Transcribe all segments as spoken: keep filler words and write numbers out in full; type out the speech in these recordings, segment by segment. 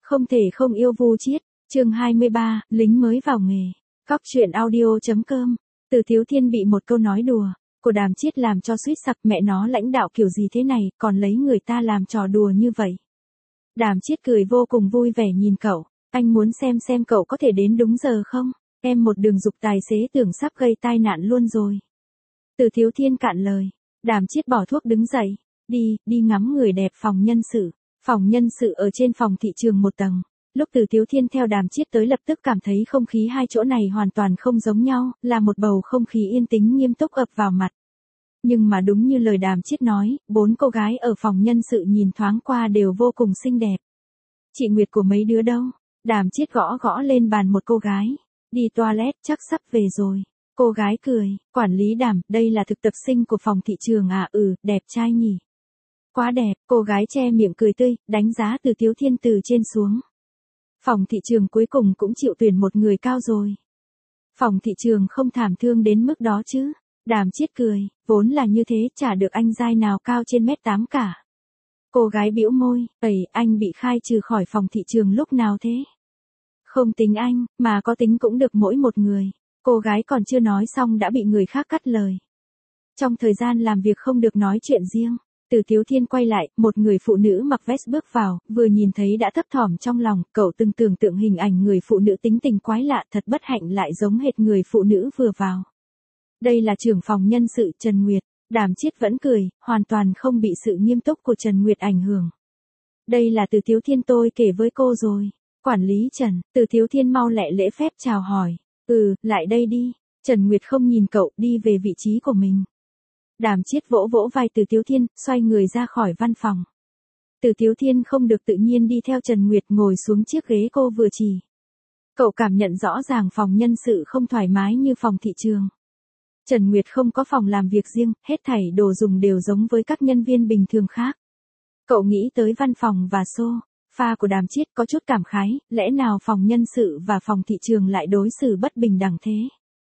Không thể không yêu Vu Chiết, chương hai mươi ba, lính mới vào nghề. Cóc truyện audio chấm com. Từ Thiếu Thiên bị một câu nói đùa của Đàm Chiết làm cho suýt sặc, mẹ nó lãnh đạo kiểu gì thế này, còn lấy người ta làm trò đùa như vậy. Đàm Chiết cười vô cùng vui vẻ nhìn cậu, anh muốn xem xem cậu có thể đến đúng giờ không? Em một đường dục tài xế tưởng sắp gây tai nạn luôn rồi. Từ Thiếu Thiên cạn lời. Đàm Chiết bỏ thuốc đứng dậy, đi, đi ngắm người đẹp phòng nhân sự. Phòng nhân sự ở trên phòng thị trường một tầng. Lúc Từ Thiếu Thiên theo Đàm Chiết tới lập tức cảm thấy không khí hai chỗ này hoàn toàn không giống nhau, là một bầu không khí yên tĩnh nghiêm túc ập vào mặt. Nhưng mà đúng như lời Đàm Chiết nói, bốn cô gái ở phòng nhân sự nhìn thoáng qua đều vô cùng xinh đẹp. Chị Nguyệt của mấy đứa đâu? Đàm Chiết gõ gõ lên bàn một cô gái. Đi toilet, chắc sắp về rồi. Cô gái cười, quản lý Đàm, đây là thực tập sinh của phòng thị trường à? Ừ, đẹp trai nhỉ. Quá đẹp, cô gái che miệng cười tươi, đánh giá Từ Thiếu Thiên từ trên xuống. Phòng thị trường cuối cùng cũng chịu tuyển một người cao rồi. Phòng thị trường không thảm thương đến mức đó chứ. Đàm Chiết cười, vốn là như thế, chả được anh giai nào cao trên mét tám cả. Cô gái bĩu môi, ầy, anh bị khai trừ khỏi phòng thị trường lúc nào thế? Không tính anh, mà có tính cũng được mỗi một người. Cô gái còn chưa nói xong đã bị người khác cắt lời. Trong thời gian làm việc không được nói chuyện riêng. Từ Thiếu Thiên quay lại, một người phụ nữ mặc vest bước vào, vừa nhìn thấy đã thấp thỏm trong lòng, cậu từng tưởng tượng hình ảnh người phụ nữ tính tình quái lạ, thật bất hạnh lại giống hệt người phụ nữ vừa vào. Đây là trưởng phòng nhân sự Trần Nguyệt. Đàm Chiết vẫn cười, hoàn toàn không bị sự nghiêm túc của Trần Nguyệt ảnh hưởng. Đây là Từ Thiếu Thiên tôi kể với cô rồi. Quản lý Trần, Từ Thiếu Thiên mau lẹ lễ phép chào hỏi. Ừ, lại đây đi. Trần Nguyệt không nhìn cậu, đi về vị trí của mình. Đàm Chiết vỗ vỗ vai Từ Thiếu Thiên, xoay người ra khỏi văn phòng. Từ Thiếu Thiên không được tự nhiên đi theo Trần Nguyệt ngồi xuống chiếc ghế cô vừa chỉ. Cậu cảm nhận rõ ràng phòng nhân sự không thoải mái như phòng thị trường. Trần Nguyệt không có phòng làm việc riêng, hết thảy đồ dùng đều giống với các nhân viên bình thường khác. Cậu nghĩ tới văn phòng và sofa của Đàm Chiết có chút cảm khái, lẽ nào phòng nhân sự và phòng thị trường lại đối xử bất bình đẳng thế?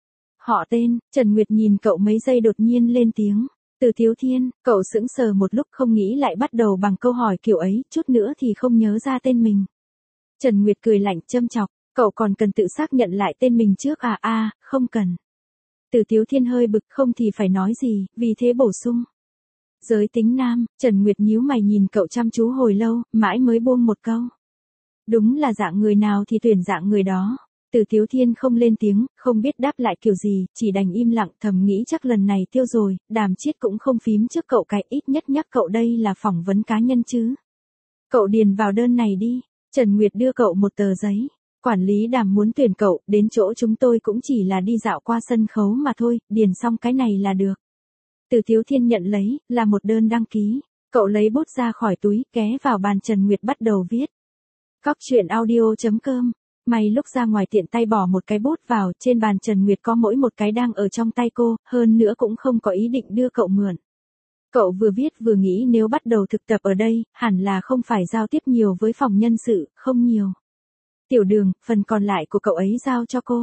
Họ tên, Trần Nguyệt nhìn cậu mấy giây đột nhiên lên tiếng. Từ Thiếu Thiên, cậu sững sờ một lúc không nghĩ lại bắt đầu bằng câu hỏi kiểu ấy, chút nữa thì không nhớ ra tên mình. Trần Nguyệt cười lạnh châm chọc, cậu còn cần tự xác nhận lại tên mình trước à? À, không cần. Từ Thiếu Thiên hơi bực, không thì phải nói gì, vì thế bổ sung. Giới tính nam. Trần Nguyệt nhíu mày nhìn cậu chăm chú hồi lâu, mãi mới buông một câu. Đúng là dạng người nào thì tuyển dạng người đó. Từ Thiếu Thiên không lên tiếng, không biết đáp lại kiểu gì, chỉ đành im lặng, thầm nghĩ chắc lần này tiêu rồi. Đàm Chiết cũng không phím trước cậu cái, ít nhất nhắc cậu đây là phỏng vấn cá nhân chứ. Cậu điền vào đơn này đi. Trần Nguyệt đưa cậu một tờ giấy. Quản lý Đàm muốn tuyển cậu, đến chỗ chúng tôi cũng chỉ là đi dạo qua sân khấu mà thôi, điền xong cái này là được. Từ Thiếu Thiên nhận lấy, là một đơn đăng ký. Cậu lấy bút ra khỏi túi, ghé vào bàn Trần Nguyệt bắt đầu viết. Cóc truyện audio chấm com. May lúc ra ngoài tiện tay bỏ một cái bút vào, trên bàn Trần Nguyệt có mỗi một cái đang ở trong tay cô, hơn nữa cũng không có ý định đưa cậu mượn. Cậu vừa viết vừa nghĩ nếu bắt đầu thực tập ở đây, hẳn là không phải giao tiếp nhiều với phòng nhân sự, không nhiều. Tiểu Đường, phần còn lại của cậu ấy giao cho cô.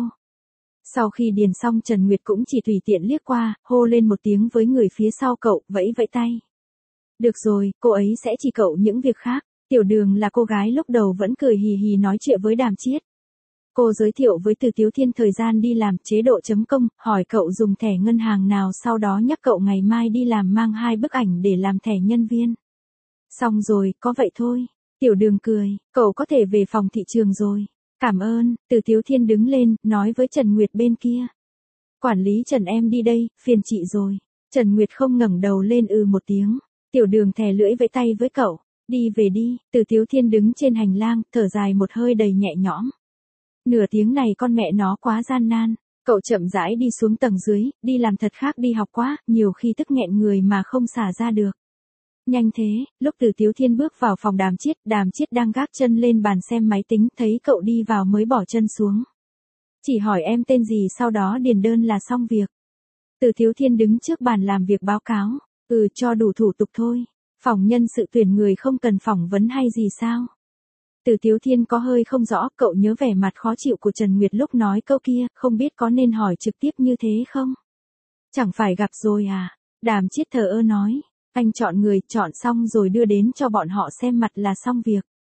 Sau khi điền xong Trần Nguyệt cũng chỉ tùy tiện liếc qua, hô lên một tiếng với người phía sau cậu, vẫy vẫy tay. Được rồi, cô ấy sẽ chỉ cậu những việc khác. Tiểu Đường là cô gái lúc đầu vẫn cười hì hì nói chuyện với Đàm Chiết. Cô giới thiệu với Từ Thiếu Thiên thời gian đi làm, chế độ chấm công, hỏi cậu dùng thẻ ngân hàng nào, sau đó nhắc cậu ngày mai đi làm mang hai bức ảnh để làm thẻ nhân viên. Xong rồi, có vậy thôi. Tiểu Đường cười, cậu có thể về phòng thị trường rồi. Cảm ơn. Từ Thiếu Thiên đứng lên, nói với Trần Nguyệt bên kia. Quản lý Trần em đi đây, phiền chị rồi. Trần Nguyệt không ngẩng đầu lên ừ một tiếng. Tiểu Đường thè lưỡi vẫy tay với cậu. Đi về đi. Từ Thiếu Thiên đứng trên hành lang, thở dài một hơi đầy nhẹ nhõm. Nửa tiếng này con mẹ nó quá gian nan. Cậu chậm rãi đi xuống tầng dưới, đi làm thật khác đi học quá, nhiều khi tức nghẹn người mà không xả ra được. Nhanh thế, lúc Từ Thiếu Thiên bước vào phòng Đàm Chiết, Đàm Chiết đang gác chân lên bàn xem máy tính, thấy cậu đi vào mới bỏ chân xuống. Chỉ hỏi em tên gì sau đó điền đơn là xong việc. Từ Thiếu Thiên đứng trước bàn làm việc báo cáo, ừ cho đủ thủ tục thôi. Phòng nhân sự tuyển người không cần phỏng vấn hay gì sao? Từ Thiếu Thiên có hơi không rõ, cậu nhớ vẻ mặt khó chịu của Trần Nguyệt lúc nói câu kia, không biết có nên hỏi trực tiếp như thế không? Chẳng phải gặp rồi à? Đàm Chiết thờ ơ nói. Anh chọn người, chọn xong rồi đưa đến cho bọn họ xem mặt là xong việc.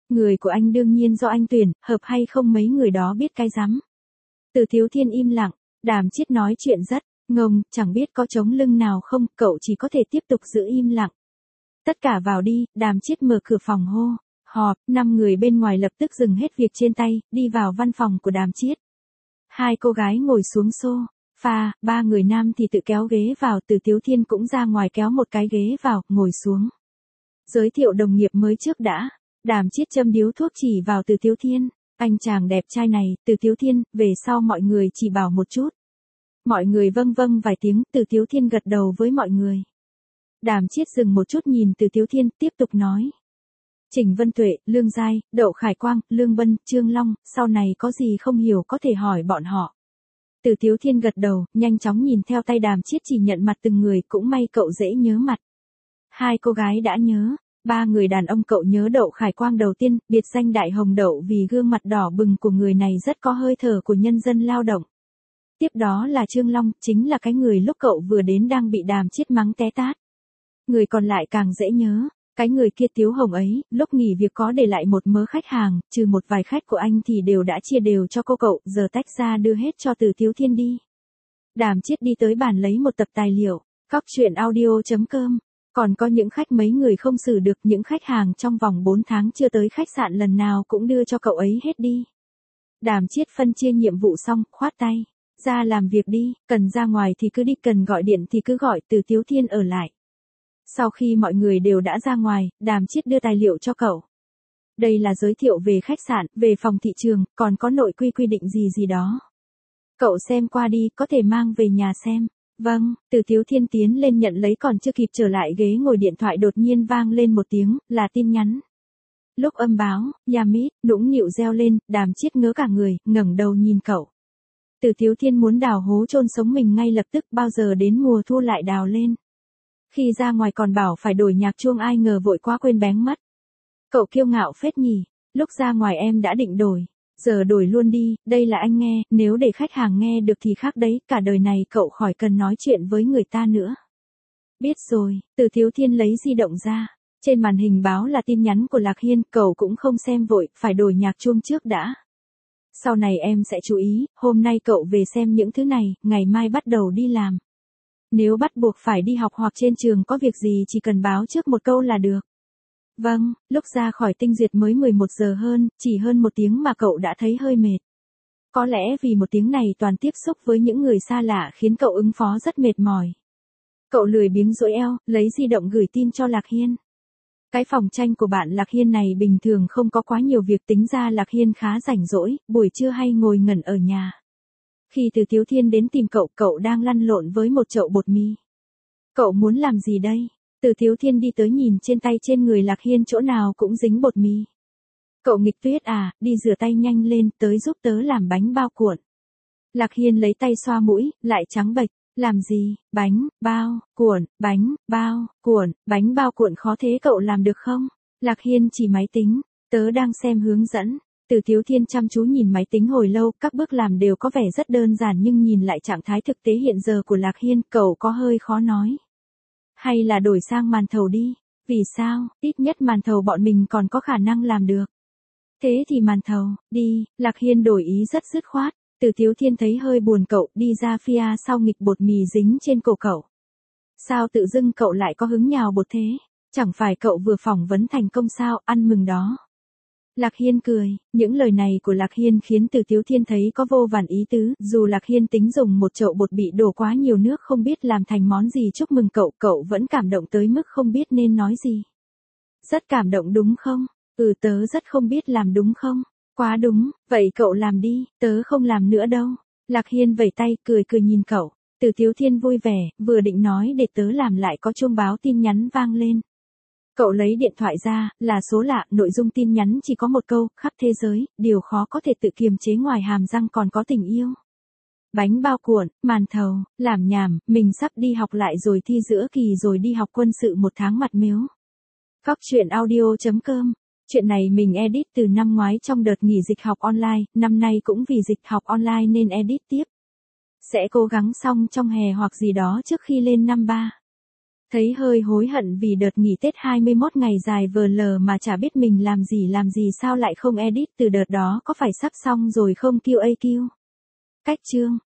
Người của anh đương nhiên do anh tuyển, hợp hay không mấy người đó biết cái rắm. Từ Thiếu Thiên im lặng, Đàm Chiết nói chuyện rất ngông, chẳng biết có chống lưng nào không, cậu chỉ có thể tiếp tục giữ im lặng. Tất cả vào đi, Đàm Chiết mở cửa phòng hô. Họp, năm người bên ngoài lập tức dừng hết việc trên tay, đi vào văn phòng của Đàm Chiết. Hai cô gái ngồi xuống sofa, ba người nam thì tự kéo ghế vào, Từ Thiếu Thiên cũng ra ngoài kéo một cái ghế vào, ngồi xuống. Giới thiệu đồng nghiệp mới trước đã. Đàm Chiết châm điếu thuốc chỉ vào Từ Thiếu Thiên. Anh chàng đẹp trai này, Từ Thiếu Thiên, về sau mọi người chỉ bảo một chút. Mọi người vâng vâng vài tiếng, Từ Thiếu Thiên gật đầu với mọi người. Đàm Chiết dừng một chút nhìn Từ Thiếu Thiên, tiếp tục nói. Trình Vân Tuệ, Lương Giai, Đậu Khải Quang, Lương Bân, Trương Long, sau này có gì không hiểu có thể hỏi bọn họ. Từ Thiếu Thiên gật đầu, nhanh chóng nhìn theo tay Đàm Chiết chỉ nhận mặt từng người, cũng may cậu dễ nhớ mặt. Hai cô gái đã nhớ, ba người đàn ông cậu nhớ Đậu Khải Quang đầu tiên, biệt danh Đại Hồng Đậu vì gương mặt đỏ bừng của người này rất có hơi thở của nhân dân lao động. Tiếp đó là Trương Long, chính là cái người lúc cậu vừa đến đang bị Đàm Chiết mắng té tát. Người còn lại càng dễ nhớ. Cái người kia Tiếu Hồng ấy, lúc nghỉ việc có để lại một mớ khách hàng, trừ một vài khách của anh thì đều đã chia đều cho cô cậu, giờ tách ra đưa hết cho Từ Thiếu Thiên đi. Đàm Chiết đi tới bàn lấy một tập tài liệu, cóc truyện audio chấm com. Còn có những khách mấy người không xử được, những khách hàng trong vòng bốn tháng chưa tới khách sạn lần nào cũng đưa cho cậu ấy hết đi. Đàm Chiết phân chia nhiệm vụ xong, khoát tay. Ra làm việc đi, cần ra ngoài thì cứ đi, cần gọi điện thì cứ gọi, Từ Thiếu Thiên ở lại. Sau khi mọi người đều đã ra ngoài, Đàm Chiết đưa tài liệu cho cậu. Đây là giới thiệu về khách sạn, về phòng thị trường, còn có nội quy quy định gì gì đó. Cậu xem qua đi, có thể mang về nhà xem. Vâng, Từ Thiếu Thiên tiến lên nhận lấy, còn chưa kịp trở lại ghế ngồi điện thoại đột nhiên vang lên một tiếng, là tin nhắn. Lúc âm báo, Yamit, nũng nịu reo lên, Đàm Chiết ngớ cả người, ngẩng đầu nhìn cậu. Từ Thiếu Thiên muốn đào hố chôn sống mình ngay lập tức, bao giờ đến mùa thu lại đào lên. Khi ra ngoài còn bảo phải đổi nhạc chuông, ai ngờ vội quá quên bén mất. Cậu kiêu ngạo phết nhỉ, lúc ra ngoài em đã định đổi, giờ đổi luôn đi, đây là anh nghe, nếu để khách hàng nghe được thì khác đấy, cả đời này cậu khỏi cần nói chuyện với người ta nữa. Biết rồi, Từ Thiếu Thiên lấy di động ra, trên màn hình báo là tin nhắn của Lạc Hiên, cậu cũng không xem vội, phải đổi nhạc chuông trước đã. Sau này em sẽ chú ý, hôm nay cậu về xem những thứ này, ngày mai bắt đầu đi làm. Nếu bắt buộc phải đi học hoặc trên trường có việc gì chỉ cần báo trước một câu là được. Vâng, lúc ra khỏi Tinh Duyệt mới mười một giờ hơn, chỉ hơn một tiếng mà cậu đã thấy hơi mệt. Có lẽ vì một tiếng này toàn tiếp xúc với những người xa lạ khiến cậu ứng phó rất mệt mỏi. Cậu lười biếng duỗi eo, lấy di động gửi tin cho Lạc Hiên. Cái phòng tranh của bạn Lạc Hiên này bình thường không có quá nhiều việc, tính ra Lạc Hiên khá rảnh rỗi, buổi trưa hay ngồi ngẩn ở nhà. Khi Từ Thiếu Thiên đến tìm cậu, cậu đang lăn lộn với một chậu bột mì. Cậu muốn làm gì đây? Từ Thiếu Thiên đi tới nhìn trên tay trên người Lạc Hiên chỗ nào cũng dính bột mì. Cậu nghịch tuyết à, đi rửa tay nhanh lên, tới giúp tớ làm bánh bao cuộn. Lạc Hiên lấy tay xoa mũi, lại trắng bệch. Làm gì? Bánh, bao, cuộn, bánh, bao, cuộn, bánh bao cuộn khó thế cậu làm được không? Lạc Hiên chỉ máy tính, tớ đang xem hướng dẫn. Từ Thiếu Thiên chăm chú nhìn máy tính hồi lâu, các bước làm đều có vẻ rất đơn giản nhưng nhìn lại trạng thái thực tế hiện giờ của Lạc Hiên, cậu có hơi khó nói. Hay là đổi sang màn thầu đi, vì sao, ít nhất màn thầu bọn mình còn có khả năng làm được. Thế thì màn thầu, đi, Lạc Hiên đổi ý rất dứt khoát. Từ Thiếu Thiên thấy hơi buồn, cậu đi ra phía sau nghịch bột mì dính trên cổ cậu. Sao tự dưng cậu lại có hứng nhào bột thế? Chẳng phải cậu vừa phỏng vấn thành công sao, ăn mừng đó. Lạc Hiên cười, những lời này của Lạc Hiên khiến Từ Thiếu Thiên thấy có vô vàn ý tứ, dù Lạc Hiên tính dùng một chậu bột bị đổ quá nhiều nước không biết làm thành món gì chúc mừng cậu, cậu vẫn cảm động tới mức không biết nên nói gì. Rất cảm động đúng không? Ừ, tớ rất không biết làm đúng không? Quá đúng, vậy cậu làm đi, tớ không làm nữa đâu. Lạc Hiên vẩy tay, cười cười nhìn cậu. Từ Thiếu Thiên vui vẻ, vừa định nói để tớ làm lại có chuông báo tin nhắn vang lên. Cậu lấy điện thoại ra, là số lạ, nội dung tin nhắn chỉ có một câu, khắp thế giới, điều khó có thể tự kiềm chế ngoài hàm răng còn có tình yêu. Bánh bao cuộn, màn thầu, làm nhảm, mình sắp đi học lại rồi, thi giữa kỳ rồi đi học quân sự một tháng mặt mếu. Cóc truyện audio chấm com. Chuyện này mình edit từ năm ngoái trong đợt nghỉ dịch học online, năm nay cũng vì dịch học online nên edit tiếp. Sẽ cố gắng xong trong hè hoặc gì đó trước khi lên năm ba. Thấy hơi hối hận vì đợt nghỉ Tết hai mươi mốt ngày dài vờ lờ mà chả biết mình làm gì làm gì sao lại không edit từ đợt đó có phải sắp xong rồi không quy a quy. Cách chương